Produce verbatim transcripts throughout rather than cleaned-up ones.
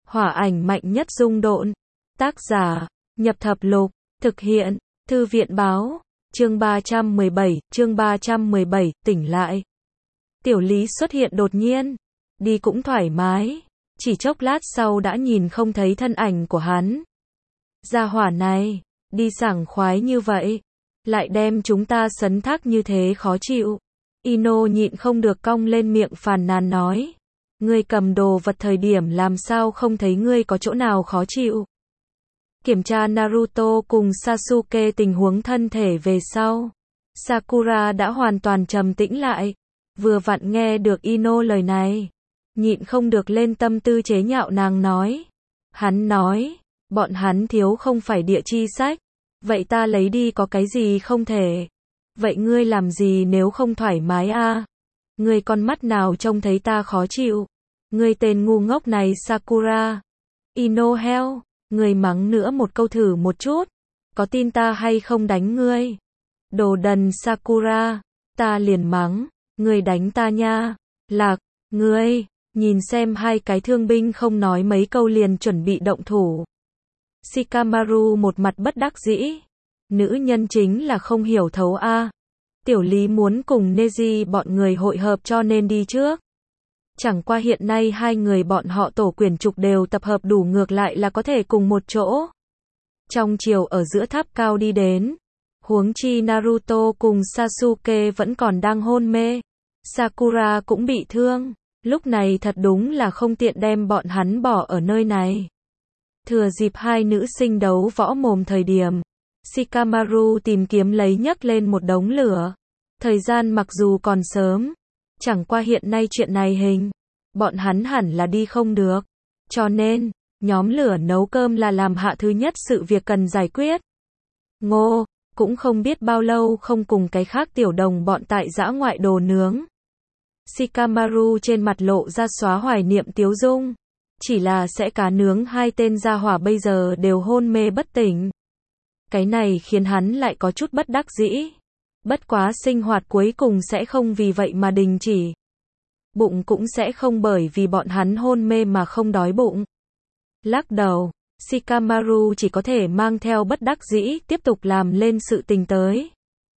Hỏa ảnh mạnh nhất dung độn. Tác giả, Nhập Thập Lục. Thực hiện, Thư viện báo. Chương ba trăm mười bảy, chương ba trăm mười bảy, tỉnh lại. Tiểu Lý xuất hiện đột nhiên. Đi cũng thoải mái. Chỉ chốc lát sau đã nhìn không thấy thân ảnh của hắn. Gia hỏa này, đi sảng khoái như vậy. Lại đem chúng ta sấn thác như thế khó chịu. Ino nhịn không được cong lên miệng phàn nàn nói. Ngươi cầm đồ vật thời điểm làm sao không thấy ngươi có chỗ nào khó chịu. Kiểm tra Naruto cùng Sasuke tình huống thân thể về sau. Sakura đã hoàn toàn trầm tĩnh lại. Vừa vặn nghe được Ino lời này. Nhịn không được lên tâm tư chế nhạo nàng nói. Hắn nói, bọn hắn thiếu không phải địa chi sách. Vậy ta lấy đi có cái gì không thể. Vậy ngươi làm gì nếu không thoải mái a? À? Ngươi con mắt nào trông thấy ta khó chịu? Ngươi tên ngu ngốc này Sakura. Ino heo, ngươi mắng nữa một câu thử một chút. Có tin ta hay không đánh ngươi? Đồ đần Sakura, ta liền mắng, ngươi đánh ta nha. Lạc, ngươi, nhìn xem hai cái thương binh không nói mấy câu liền chuẩn bị động thủ. Shikamaru một mặt bất đắc dĩ. Nữ nhân chính là không hiểu thấu a. À. Tiểu Lý muốn cùng Neji bọn người hội hợp cho nên đi trước. Chẳng qua hiện nay hai người bọn họ tổ quyển trục đều tập hợp đủ ngược lại là có thể cùng một chỗ. Trong chiều ở giữa tháp cao đi đến. Huống chi Naruto cùng Sasuke vẫn còn đang hôn mê. Sakura cũng bị thương. Lúc này thật đúng là không tiện đem bọn hắn bỏ ở nơi này. Thừa dịp hai nữ sinh đấu võ mồm thời điểm. Shikamaru tìm kiếm lấy nhấc lên một đống lửa. Thời gian mặc dù còn sớm. Chẳng qua hiện nay chuyện này hình. Bọn hắn hẳn là đi không được. Cho nên, nhóm lửa nấu cơm là làm hạ thứ nhất sự việc cần giải quyết. Ngô, cũng không biết bao lâu không cùng cái khác tiểu đồng bọn tại dã ngoại đồ nướng. Shikamaru trên mặt lộ ra xóa hoài niệm tiếu dung. Chỉ là sẽ cá nướng hai tên gia hỏa bây giờ đều hôn mê bất tỉnh. Cái này khiến hắn lại có chút bất đắc dĩ. Bất quá sinh hoạt cuối cùng sẽ không vì vậy mà đình chỉ. Bụng cũng sẽ không bởi vì bọn hắn hôn mê mà không đói bụng. Lắc đầu, Shikamaru chỉ có thể mang theo bất đắc dĩ tiếp tục làm lên sự tình tới.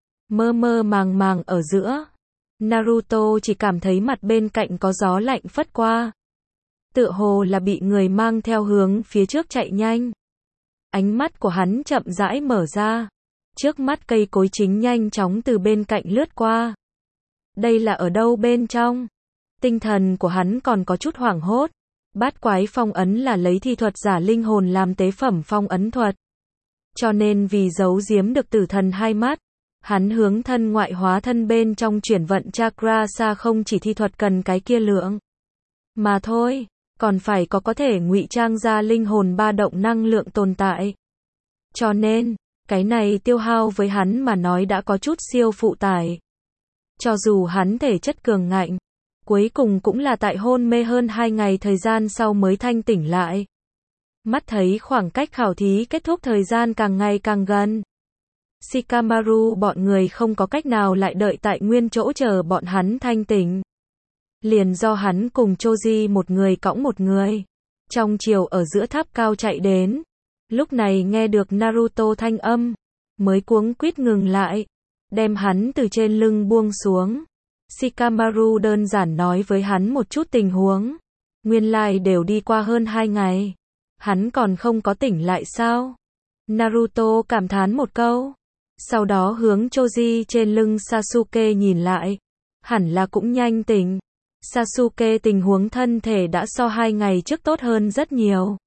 Mơ mơ màng màng ở giữa. Naruto chỉ cảm thấy mặt bên cạnh có gió lạnh phất qua. Tựa hồ là bị người mang theo hướng phía trước chạy nhanh. Ánh mắt của hắn chậm rãi mở ra. Trước mắt cây cối chính nhanh chóng từ bên cạnh lướt qua. Đây là ở đâu bên trong? Tinh thần của hắn còn có chút hoảng hốt. Bát quái phong ấn là lấy thi thuật giả linh hồn làm tế phẩm phong ấn thuật. Cho nên vì giấu giếm được tử thần hai mắt, hắn hướng thân ngoại hóa thân bên trong chuyển vận chakra xa không chỉ thi thuật cần cái kia lượng. Mà thôi, còn phải có có thể ngụy trang ra linh hồn ba động năng lượng tồn tại. Cho nên, cái này tiêu hao với hắn mà nói đã có chút siêu phụ tải. Cho dù hắn thể chất cường ngạnh, cuối cùng cũng là tại hôn mê hơn hai ngày thời gian sau mới thanh tỉnh lại. Mắt thấy khoảng cách khảo thí kết thúc thời gian càng ngày càng gần. Shikamaru bọn người không có cách nào lại đợi tại nguyên chỗ chờ bọn hắn thanh tỉnh. Liền do hắn cùng Choji một người cõng một người. Trong chiều ở giữa tháp cao chạy đến. Lúc này nghe được Naruto thanh âm. Mới cuống quýt ngừng lại. Đem hắn từ trên lưng buông xuống. Shikamaru đơn giản nói với hắn một chút tình huống. Nguyên lai đều đi qua hơn hai ngày. Hắn còn không có tỉnh lại sao? Naruto cảm thán một câu. Sau đó hướng Choji trên lưng Sasuke nhìn lại. Hẳn là cũng nhanh tỉnh. Sasuke tình huống thân thể đã so hai ngày trước tốt hơn rất nhiều.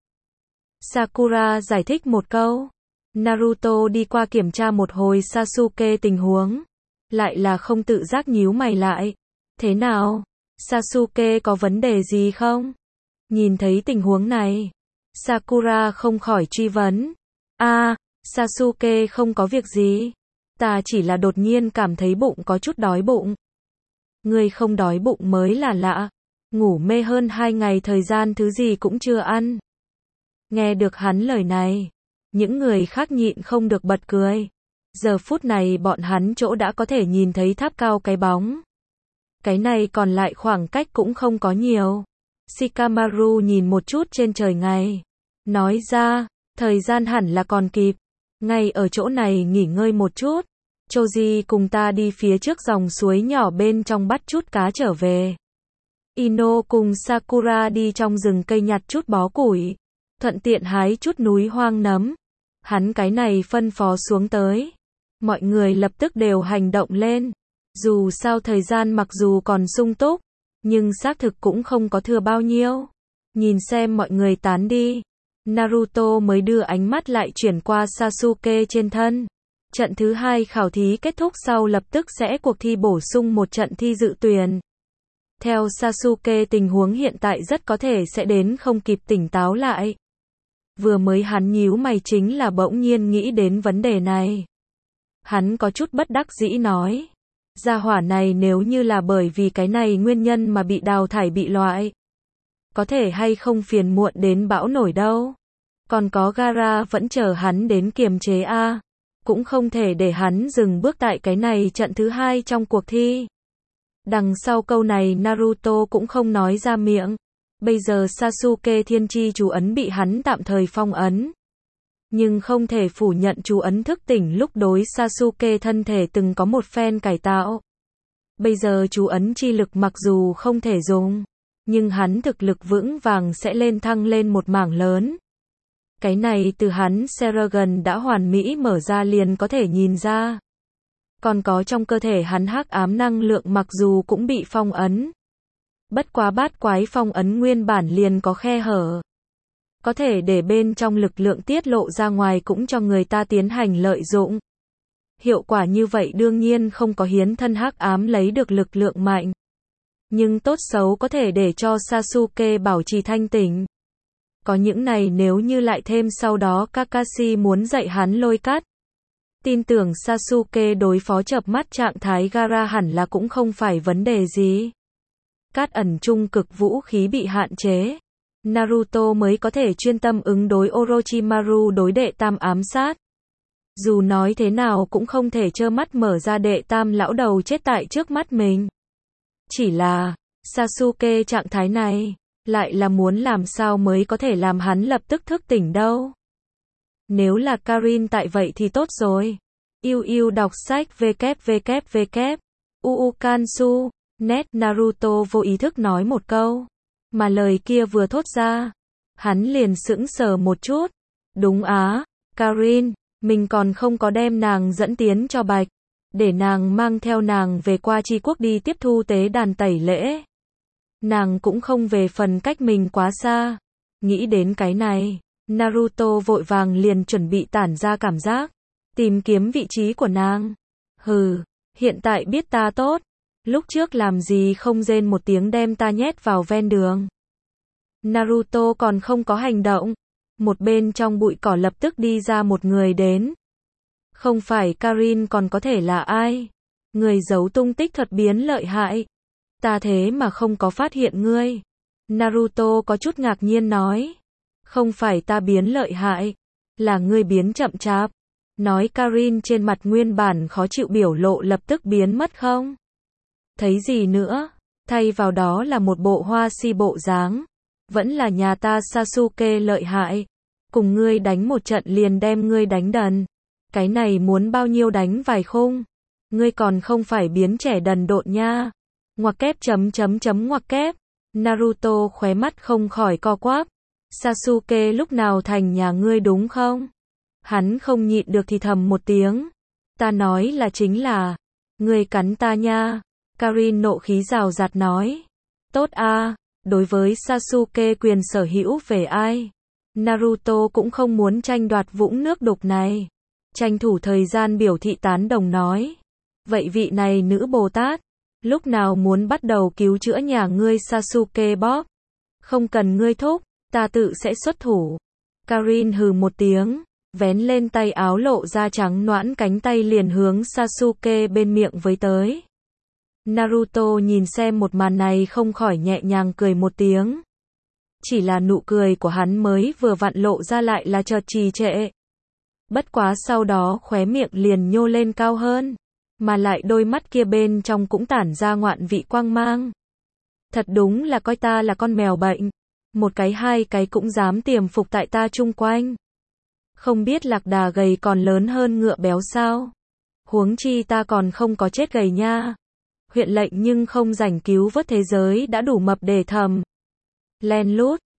Sakura giải thích một câu. Naruto đi qua kiểm tra một hồi Sasuke tình huống. Lại là không tự giác nhíu mày lại. Thế nào? Sasuke có vấn đề gì không? Nhìn thấy tình huống này. Sakura không khỏi truy vấn. À, Sasuke không có việc gì. Ta chỉ là đột nhiên cảm thấy bụng có chút đói bụng. Ngươi không đói bụng mới là lạ. Ngủ mê hơn hai ngày thời gian thứ gì cũng chưa ăn. Nghe được hắn lời này. Những người khác nhịn không được bật cười. Giờ phút này bọn hắn chỗ đã có thể nhìn thấy tháp cao cái bóng. Cái này còn lại khoảng cách cũng không có nhiều. Shikamaru nhìn một chút trên trời ngày. Nói ra, thời gian hẳn là còn kịp. Ngay ở chỗ này nghỉ ngơi một chút. Choji cùng ta đi phía trước dòng suối nhỏ bên trong bắt chút cá trở về. Ino cùng Sakura đi trong rừng cây nhặt chút bó củi. Thuận tiện hái chút núi hoang nấm. Hắn cái này phân phó xuống tới. Mọi người lập tức đều hành động lên. Dù sao thời gian mặc dù còn sung túc, nhưng xác thực cũng không có thừa bao nhiêu. Nhìn xem mọi người tán đi. Naruto mới đưa ánh mắt lại chuyển qua Sasuke trên thân. Trận thứ hai khảo thí kết thúc sau lập tức sẽ cuộc thi bổ sung một trận thi dự tuyển. Theo Sasuke tình huống hiện tại rất có thể sẽ đến không kịp tỉnh táo lại. Vừa mới hắn nhíu mày chính là bỗng nhiên nghĩ đến vấn đề này. Hắn có chút bất đắc dĩ nói. Gia hỏa này nếu như là bởi vì cái này nguyên nhân mà bị đào thải bị loại. Có thể hay không phiền muộn đến bão nổi đâu. Còn có Gaara vẫn chờ hắn đến kiềm chế a. Cũng không thể để hắn dừng bước tại cái này trận thứ hai trong cuộc thi. Đằng sau câu này Naruto cũng không nói ra miệng. Bây giờ Sasuke thiên chi chú ấn bị hắn tạm thời phong ấn. Nhưng không thể phủ nhận chú ấn thức tỉnh lúc đối Sasuke thân thể từng có một phen cải tạo. Bây giờ chú ấn chi lực mặc dù không thể dùng, nhưng hắn thực lực vững vàng sẽ lên thăng lên một mảng lớn. Cái này từ hắn Sharingan đã hoàn mỹ mở ra liền có thể nhìn ra. Còn có trong cơ thể hắn hắc ám năng lượng mặc dù cũng bị phong ấn. Bất quá bát quái phong ấn nguyên bản liền có khe hở. Có thể để bên trong lực lượng tiết lộ ra ngoài cũng cho người ta tiến hành lợi dụng. Hiệu quả như vậy đương nhiên không có hiến thân hắc ám lấy được lực lượng mạnh. Nhưng tốt xấu có thể để cho Sasuke bảo trì thanh tỉnh. Có những này nếu như lại thêm sau đó Kakashi muốn dạy hắn lôi cát. Tin tưởng Sasuke đối phó chợp mắt trạng thái Gaara hẳn là cũng không phải vấn đề gì. Cát ẩn trung cực vũ khí bị hạn chế. Naruto mới có thể chuyên tâm ứng đối Orochimaru đối đệ tam ám sát. Dù nói thế nào cũng không thể trơ mắt mở ra đệ tam lão đầu chết tại trước mắt mình. Chỉ là, Sasuke trạng thái này, lại là muốn làm sao mới có thể làm hắn lập tức thức tỉnh đâu. Nếu là Karin tại vậy thì tốt rồi. Yêu yêu đọc sách www. Uukansu, net Naruto vô ý thức nói một câu. Mà lời kia vừa thốt ra, hắn liền sững sờ một chút. Đúng á, Karin, mình còn không có đem nàng dẫn tiến cho Bạch. Để nàng mang theo nàng về qua tri quốc đi tiếp thu tế đàn tẩy lễ. Nàng cũng không về phần cách mình quá xa. Nghĩ đến cái này, Naruto vội vàng liền chuẩn bị tản ra cảm giác. Tìm kiếm vị trí của nàng. Hừ, hiện tại biết ta tốt. Lúc trước làm gì không rên một tiếng đem ta nhét vào ven đường. Naruto còn không có hành động. Một bên trong bụi cỏ lập tức đi ra một người đến. Không phải Karin còn có thể là ai? Người giấu tung tích thuật biến lợi hại. Ta thế mà không có phát hiện ngươi. Naruto có chút ngạc nhiên nói. Không phải ta biến lợi hại. Là ngươi biến chậm chạp. Nói Karin trên mặt nguyên bản khó chịu biểu lộ lập tức biến mất không? Thấy gì nữa? Thay vào đó là một bộ hoa si bộ dáng. Vẫn là nhà ta Sasuke lợi hại. Cùng ngươi đánh một trận liền đem ngươi đánh đần. Cái này muốn bao nhiêu đánh vài khung. Ngươi còn không phải biến trẻ đần độn nha. Ngoặc kép chấm chấm chấm ngoặc kép. Naruto khóe mắt không khỏi co quắp. Sasuke lúc nào thành nhà ngươi đúng không? Hắn không nhịn được thì thầm một tiếng. Ta nói là chính là. Ngươi cắn ta nha. Karin nộ khí rào rạt nói. Tốt a, đối với Sasuke quyền sở hữu về ai? Naruto cũng không muốn tranh đoạt vũng nước đục này. Tranh thủ thời gian biểu thị tán đồng nói. Vậy vị này nữ Bồ Tát, lúc nào muốn bắt đầu cứu chữa nhà ngươi Sasuke bóp? Không cần ngươi thúc, ta tự sẽ xuất thủ. Karin hừ một tiếng, vén lên tay áo lộ ra trắng nõn cánh tay liền hướng Sasuke bên miệng với tới. Naruto nhìn xem một màn này không khỏi nhẹ nhàng cười một tiếng. Chỉ là nụ cười của hắn mới vừa vặn lộ ra lại là chợt trì trệ. Bất quá sau đó khóe miệng liền nhô lên cao hơn, mà lại đôi mắt kia bên trong cũng tản ra ngoạn vị quang mang. Thật đúng là coi ta là con mèo bệnh. Một cái hai cái cũng dám tiềm phục tại ta chung quanh. Không biết lạc đà gầy còn lớn hơn ngựa béo sao? Huống chi ta còn không có chết gầy nha. Huyện lệnh nhưng không rảnh cứu vớt thế giới đã đủ mập để thầm. Len lút,